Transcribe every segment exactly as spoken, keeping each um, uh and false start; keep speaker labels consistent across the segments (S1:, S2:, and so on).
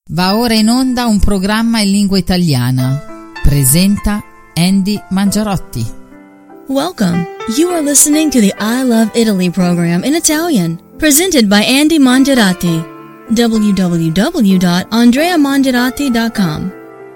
S1: Va ora in onda un programma in lingua italiana. Presenta Andy Mangiarotti.
S2: Welcome. You are listening to the I Love Italy program in Italian, presented by Andy Mangiarotti. w w w dot andrea mangiarotti dot com.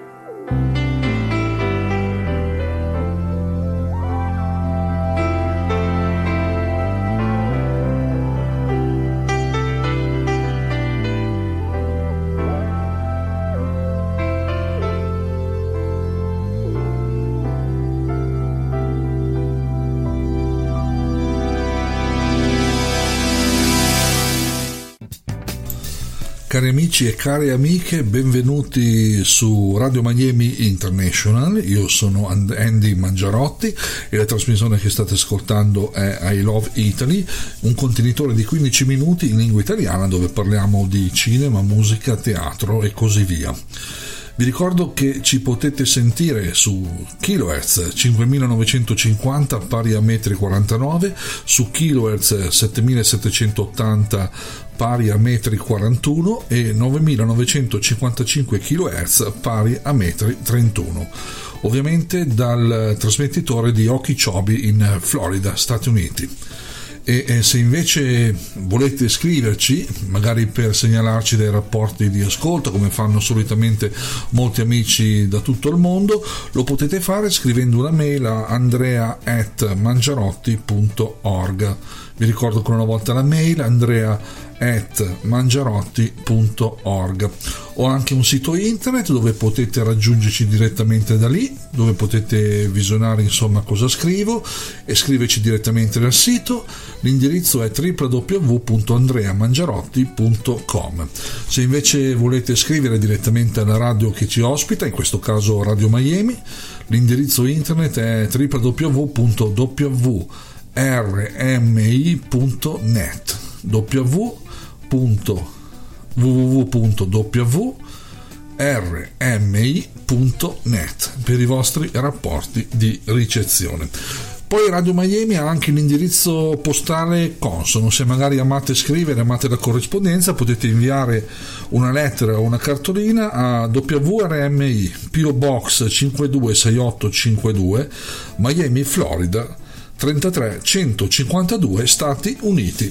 S3: Cari amici e care amiche, benvenuti su Radio Miami International. Io sono Andy Mangiarotti e la trasmissione che state ascoltando è I Love Italy, un contenitore di quindici minuti in lingua italiana dove parliamo di cinema, musica, teatro e così via. Vi ricordo che ci potete sentire su kilohertz cinquemilanovecentocinquanta pari a metri quarantanove, su kilohertz settemilasettecentottanta pari a metri quarantuno e novemilanovecentocinquantacinque kilohertz pari a metri trentuno. Ovviamente dal trasmettitore di Okeechobee in Florida, Stati Uniti. E, e se invece volete scriverci, magari per segnalarci dei rapporti di ascolto, come fanno solitamente molti amici da tutto il mondo, lo potete fare scrivendo una mail a andrea at mangiarotti punto org. Vi ricordo ancora una volta la mail andrea at mangiarotti punto org. Ho anche un sito internet dove potete raggiungerci direttamente da lì, dove potete visionare insomma cosa scrivo e scriverci direttamente dal sito. L'indirizzo è w w w punto andrea mangiarotti punto com. Se invece volete scrivere direttamente alla radio che ci ospita, in questo caso Radio Miami, l'indirizzo internet è w w w punto w r m i punto net w w w punto w r m i punto net per i vostri rapporti di ricezione. Poi Radio Miami ha anche l'indirizzo postale consono. Se magari amate scrivere, amate la corrispondenza, potete inviare una lettera o una cartolina a W R M I P O Box cinque due sei otto cinque due, Miami, Florida trentatré centocinquantadue, Stati Uniti.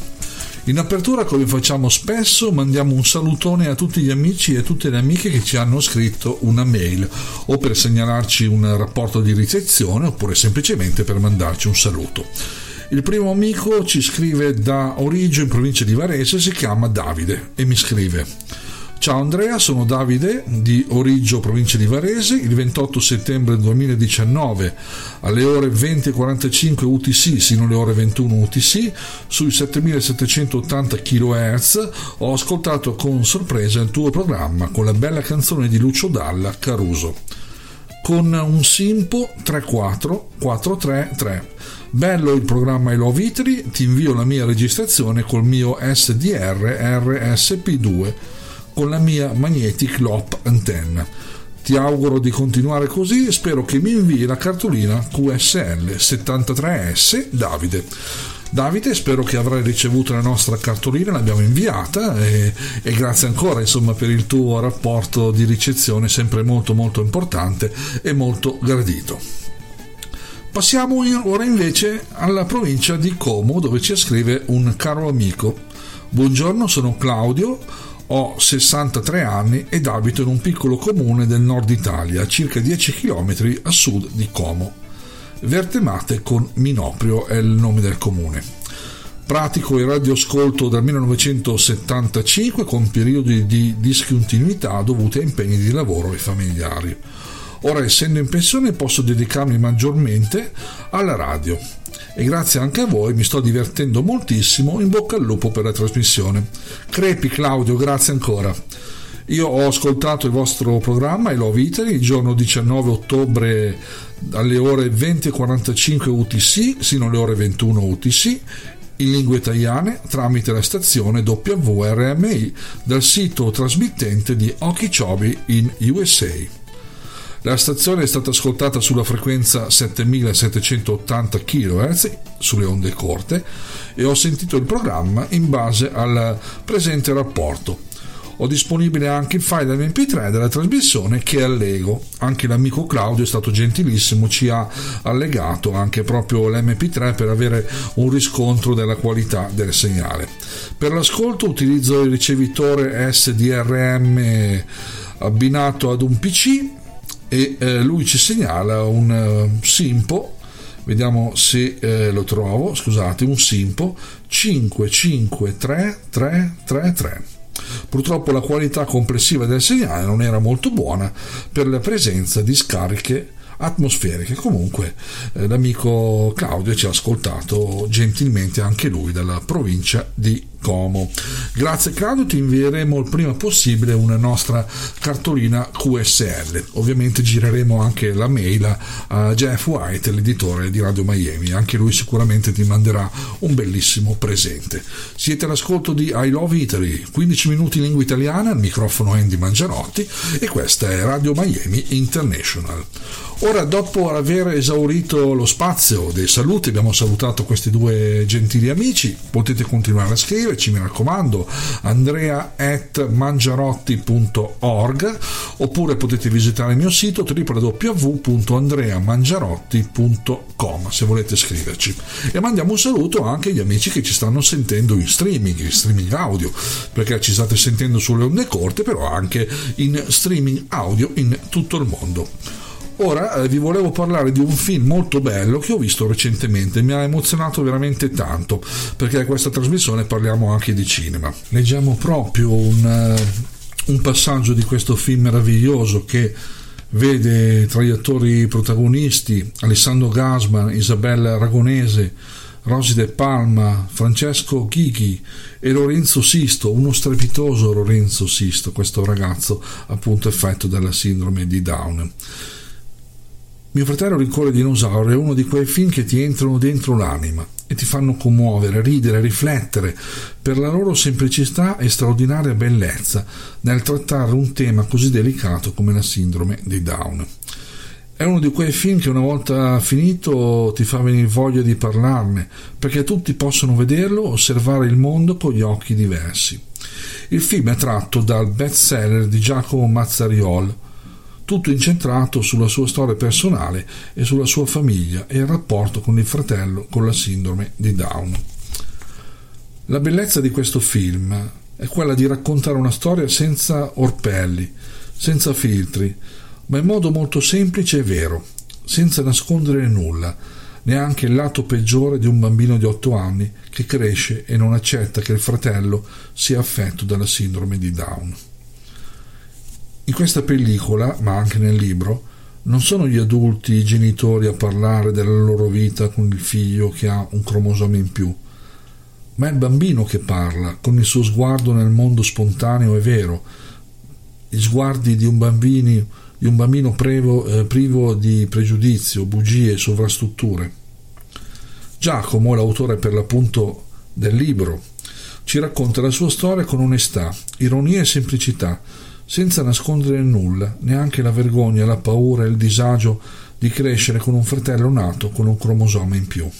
S3: In apertura, come facciamo spesso, mandiamo un salutone a tutti gli amici e a tutte le amiche che ci hanno scritto una mail, o per segnalarci un rapporto di ricezione, oppure semplicemente per mandarci un saluto. Il primo amico ci scrive da Origgio, in provincia di Varese, si chiama Davide e mi scrive: ciao Andrea, sono Davide di Origgio, provincia di Varese. Il ventotto settembre duemiladiciannove alle ore venti e quarantacinque U T C sino alle ore ventuno U T C sui settemilasettecentottanta kilohertz ho ascoltato con sorpresa il tuo programma con la bella canzone di Lucio Dalla, Caruso, con un simpo tre quattro quattro tre tre. Bello il programma I Love Italy, ti invio la mia registrazione col mio S D R R S P due con la mia Magnetic Loop antenna. Ti auguro di continuare così e spero che mi invii la cartolina Q S L settantatré S. Davide. Davide, spero che avrai ricevuto la nostra cartolina, l'abbiamo inviata e, e grazie ancora insomma per il tuo rapporto di ricezione, sempre molto molto importante e molto gradito. Passiamo ora invece alla provincia di Como, dove ci scrive un caro amico. Buongiorno, sono Claudio. Ho sessantatré anni ed abito in un piccolo comune del nord Italia, a circa dieci chilometri a sud di Como. Vertemate con Minoprio è il nome del comune. Pratico il radioascolto dal millenovecentosettantacinque con periodi di discontinuità dovuti a impegni di lavoro e familiari. Ora, essendo in pensione, posso dedicarmi maggiormente alla radio. E grazie anche a voi mi sto divertendo moltissimo. In bocca al lupo per la trasmissione. Crepi Claudio, grazie ancora. Io ho ascoltato il vostro programma I Love Italy il giorno diciannove ottobre alle ore venti e quarantacinque U T C sino alle ore ventuno U T C in lingua italiana tramite la stazione W R M I dal sito trasmittente di Okeechobee in U S A. La stazione è stata ascoltata sulla frequenza settemilasettecentottanta kilohertz sulle onde corte e ho sentito il programma in base al presente rapporto. Ho disponibile anche il file emme pi tre della trasmissione che allego. Anche l'amico Claudio è stato gentilissimo, ci ha allegato anche proprio l'emme pi tre per avere un riscontro della qualità del segnale. Per l'ascolto utilizzo il ricevitore esse di erre emme abbinato ad un pi ci e eh, lui ci segnala un uh, Simpo, vediamo se eh, lo trovo, scusate, un Simpo cinque cinque tre tre tre tre. Purtroppo la qualità complessiva del segnale non era molto buona per la presenza di scariche atmosferiche. Comunque eh, l'amico Claudio ci ha ascoltato gentilmente anche lui dalla provincia di Como. Grazie Claudio, ti invieremo il prima possibile una nostra cartolina Q S L. Ovviamente gireremo anche la mail a Jeff White, l'editore di Radio Miami, anche lui sicuramente ti manderà un bellissimo presente. Siete all'ascolto di I Love Italy, quindici minuti in lingua italiana, al microfono Andy Mangiarotti e questa è Radio Miami International. Ora, dopo aver esaurito lo spazio dei saluti, abbiamo salutato questi due gentili amici, potete continuare a scriverci, mi raccomando, andrea at mangiarotti punto org, oppure potete visitare il mio sito w w w punto andrea mangiarotti punto com se volete scriverci. E mandiamo un saluto anche agli amici che ci stanno sentendo in streaming, in streaming audio, perché ci state sentendo sulle onde corte, però anche in streaming audio in tutto il mondo. Ora eh, vi volevo parlare di un film molto bello che ho visto recentemente, mi ha emozionato veramente tanto, perché a questa trasmissione parliamo anche di cinema. Leggiamo proprio un, uh, un passaggio di questo film meraviglioso che vede tra gli attori protagonisti Alessandro Gasman, Isabella Aragonese, Rosy De Palma, Francesco Chighi e Lorenzo Sisto, uno strepitoso Lorenzo Sisto, questo ragazzo appunto affetto dalla sindrome di Down. Mio fratello rincorre i dinosauri è uno di quei film che ti entrano dentro l'anima e ti fanno commuovere, ridere, riflettere per la loro semplicità e straordinaria bellezza nel trattare un tema così delicato come la sindrome di Down. È uno di quei film che una volta finito ti fa venire voglia di parlarne, perché tutti possono vederlo, osservare il mondo con gli occhi diversi. Il film è tratto dal bestseller di Giacomo Mazzariol, tutto incentrato sulla sua storia personale e sulla sua famiglia e il rapporto con il fratello con la sindrome di Down. La bellezza di questo film è quella di raccontare una storia senza orpelli, senza filtri, ma in modo molto semplice e vero, senza nascondere nulla, neanche il lato peggiore di un bambino di otto anni che cresce e non accetta che il fratello sia affetto dalla sindrome di Down. In questa pellicola, ma anche nel libro, non sono gli adulti, i genitori a parlare della loro vita con il figlio che ha un cromosoma in più, ma è il bambino che parla con il suo sguardo nel mondo spontaneo e vero, gli sguardi di un bambino, di un bambino privo, eh, privo di pregiudizio, bugie e sovrastrutture. Giacomo, l'autore per l'appunto del libro, ci racconta la sua storia con onestà, ironia e semplicità, senza nascondere nulla, neanche la vergogna, la paura e il disagio di crescere con un fratello nato con un cromosoma in più.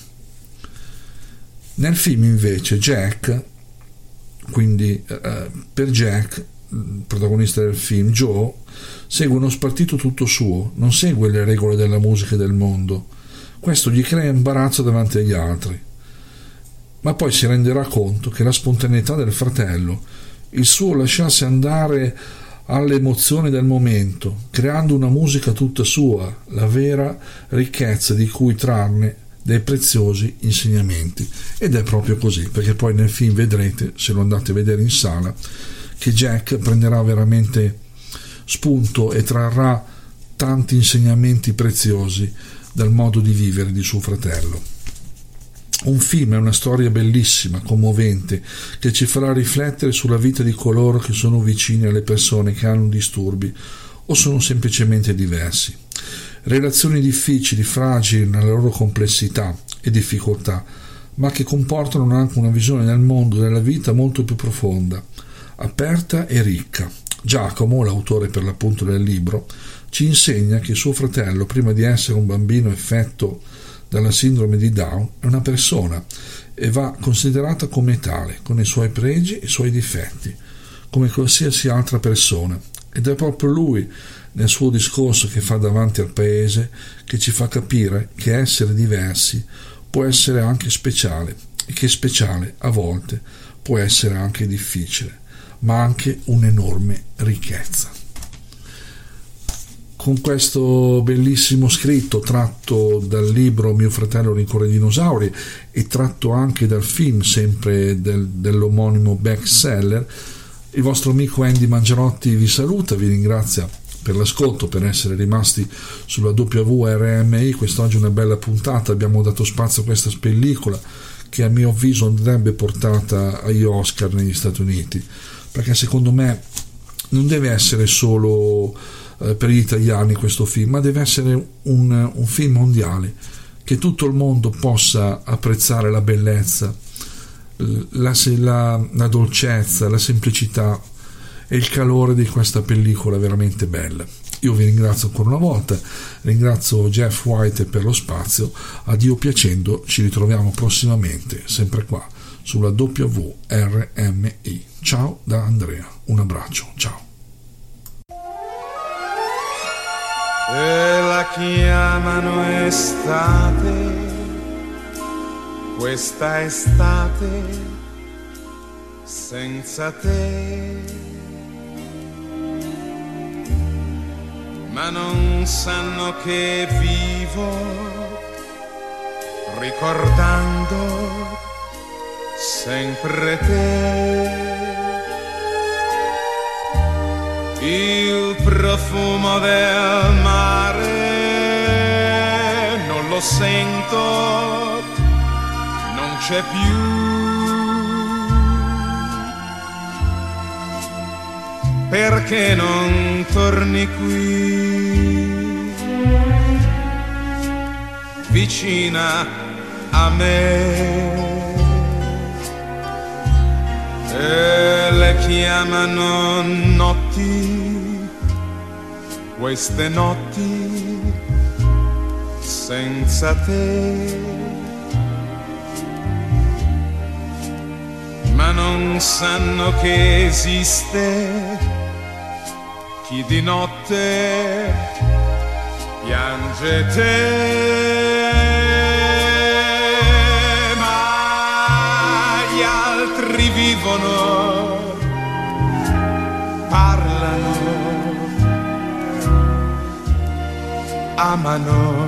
S3: Nel film invece Jack, quindi eh, per Jack, il protagonista del film, Joe, segue uno spartito tutto suo, non segue le regole della musica e del mondo. Questo gli crea imbarazzo davanti agli altri, ma poi si renderà conto che la spontaneità del fratello, il suo lasciarsi andare alle emozioni del momento, creando una musica tutta sua, la vera ricchezza di cui trarne dei preziosi insegnamenti. Ed è proprio così, perché poi nel film vedrete, se lo andate a vedere in sala, che Jack prenderà veramente spunto e trarrà tanti insegnamenti preziosi dal modo di vivere di suo fratello. Un film è una storia bellissima, commovente, che ci farà riflettere sulla vita di coloro che sono vicini alle persone che hanno disturbi o sono semplicemente diversi. Relazioni difficili, fragili nella loro complessità e difficoltà, ma che comportano anche una visione del mondo e della vita molto più profonda, aperta e ricca. Giacomo, l'autore per l'appunto del libro, ci insegna che suo fratello, prima di essere un bambino affetto dalla sindrome di Down, è una persona e va considerata come tale, con i suoi pregi e i suoi difetti, come qualsiasi altra persona, ed è proprio lui, nel suo discorso che fa davanti al paese, che ci fa capire che essere diversi può essere anche speciale, e che speciale a volte può essere anche difficile, ma anche un'enorme ricchezza. Con questo bellissimo scritto tratto dal libro Mio fratello rincorre i dinosauri e tratto anche dal film sempre del, dell'omonimo bestseller, il vostro amico Andy Mangerotti vi saluta, vi ringrazia per l'ascolto, per essere rimasti sulla W R M I. Quest'oggi una bella puntata, abbiamo dato spazio a questa pellicola che a mio avviso andrebbe portata agli Oscar negli Stati Uniti, perché secondo me non deve essere solo eh, per gli italiani questo film, ma deve essere un, un film mondiale, che tutto il mondo possa apprezzare la bellezza, la, la, la dolcezza, la semplicità e il calore di questa pellicola veramente bella. Io vi ringrazio ancora una volta, ringrazio Jeff White per lo spazio. A Dio piacendo ci ritroviamo prossimamente sempre qua sulla W R M I. Ciao da Andrea, un abbraccio, ciao.
S4: E la chiamano estate, questa estate senza te. Ma non sanno che vivo ricordando sempre te. Il profumo del mare non lo sento, non c'è più. Perché non torni qui, vicina a me? E le chiamano notti, queste notti senza te. Ma non sanno che esiste chi di notte piange te, ma gli altri vivono, parlano, amano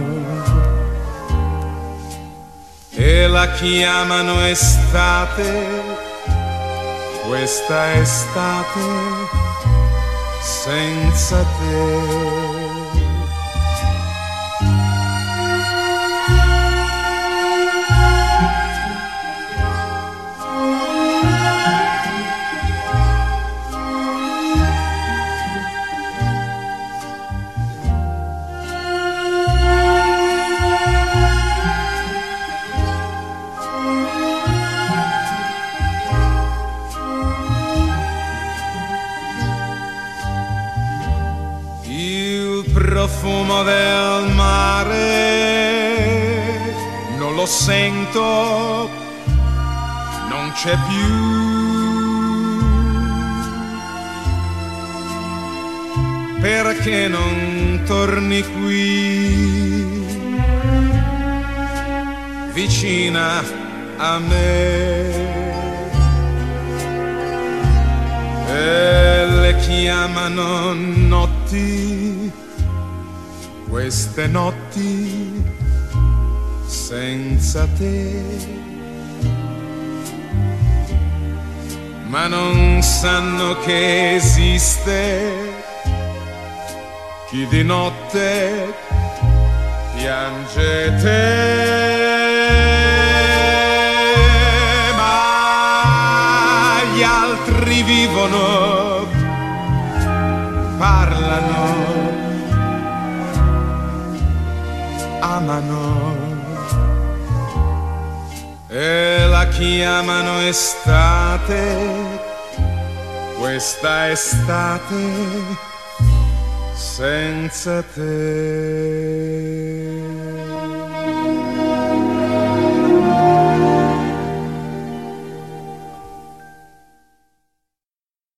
S4: e la chiamano estate, questa estate senza te. Profumo del mare non lo sento, non c'è più. Perché non torni qui, vicina a me? E le chiamano notti, queste notti senza te. Ma non sanno che esiste chi di notte piange te, ma gli altri vivono, parlano, amano e la chiamano estate, questa estate senza te.